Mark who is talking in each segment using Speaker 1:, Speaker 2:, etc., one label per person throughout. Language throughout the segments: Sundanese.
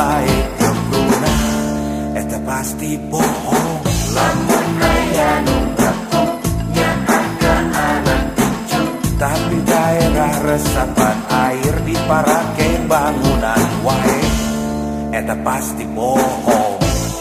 Speaker 1: wae kemruna, eta pasti bohong. Lamun aya nu ngaku nya anak incu, tapi daerah resapan air diparake bangunan wae, eta pasti bohong.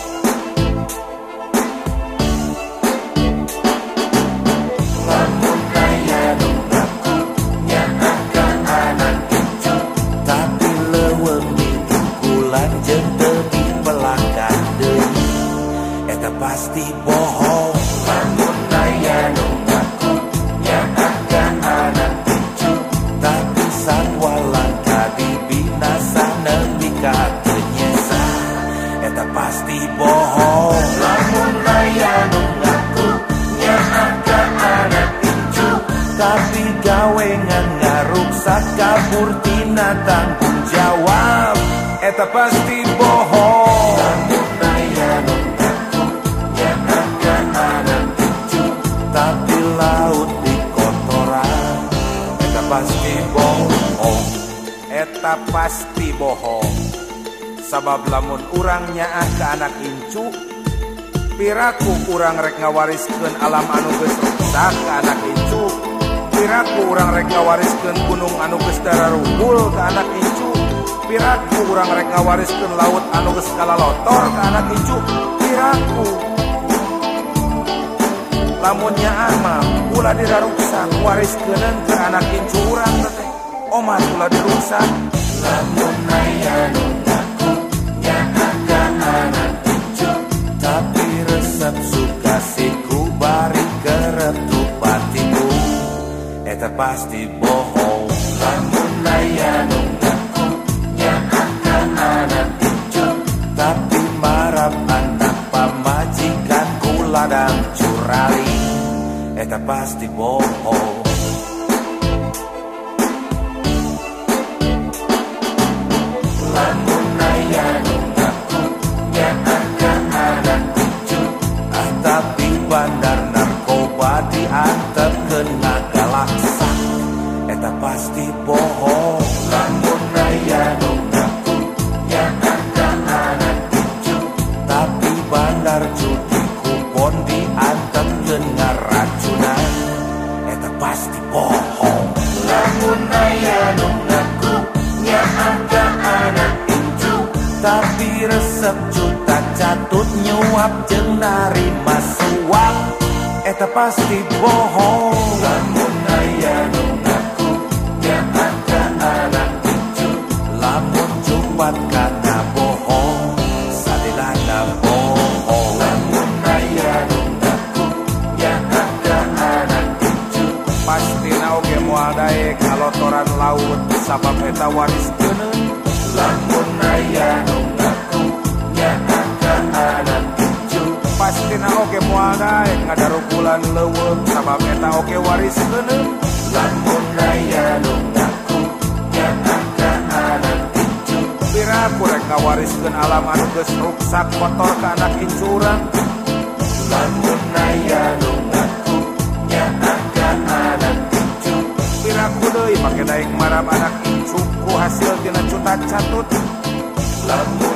Speaker 1: Lamun aya nu ngaku nya anak incu, tapi leuweung di tungkulan jeung teu dibelakang deui, eta pasti bohong. Lamun aya nu ngaku nya anak incu, tapi satwa langka dibinasa nepi ka teu nyesa, eta pasti bohong. Lamun aya nu ngaku nya anak incu, tapi gawengan ngaruksak kabur tina tanggung jawab, eta pasti bohong. Lamun aya nu ngaku nya anak incu, tapi laut di kotoran, eta pasti bohong. Eta pasti bohong. Sabab lamun urang nyaah ka anak incu, piraku urang rek ngawariskeun alam anu geus rusak ka anak incu, piraku urang rek ngawariskeun gunung anu geus dararunggul ka anak incu, piraku urang rek ngawariskeun laut anu geus kalalotor ka anak incu, piraku. Lamun nyaah mah ulah diraruksak wariskeun ka anak incu urang teh, omah ulah diruksak. Lamun aya nu ngaku nya anak incu, tapi resep sukasiku bari keretup patiku, eta pasti bohong. Lamun aya nu ngaku nya anak incu, tapi marap anak pamajikan ku ladang curali, eta pasti bohong. Lamun aya nu ngaku nya anak incu, tapi bandar narkoba diantepkeun ngagalaksak, eta pasti bohong. Lamun aya nu ngaku nya anak incu, tapi bandar judi kupon diantepkeun ngaracunan, eta pasti bohong. Lamun aya nu ngaku nya anak incu, tapi resep juta catut nyuap jeung narima suap, eta pasti bohong. Lamun aya nu ngaku nya anak incu, lamun cumbat kana bohong, salilana bohong. Lamun aya nu ngaku nya anak incu, pastina oge moal daek kalotoran laut, sabab eta wariskeun. Lamun aya nu ngaku nya anak incu, pastina oge moal daek ngadarugulan leuweung, sabab eta oge wariskeun. Lamun aya nu ngaku nya anak incu, piraku rek ngawariskeun alam anu geus ruksak kotor ka anak incu urang. Lamun aya nu ngaku nya anak incu, piraku deui make daek marab anak incu ku hasil tina cuta catut. Lamun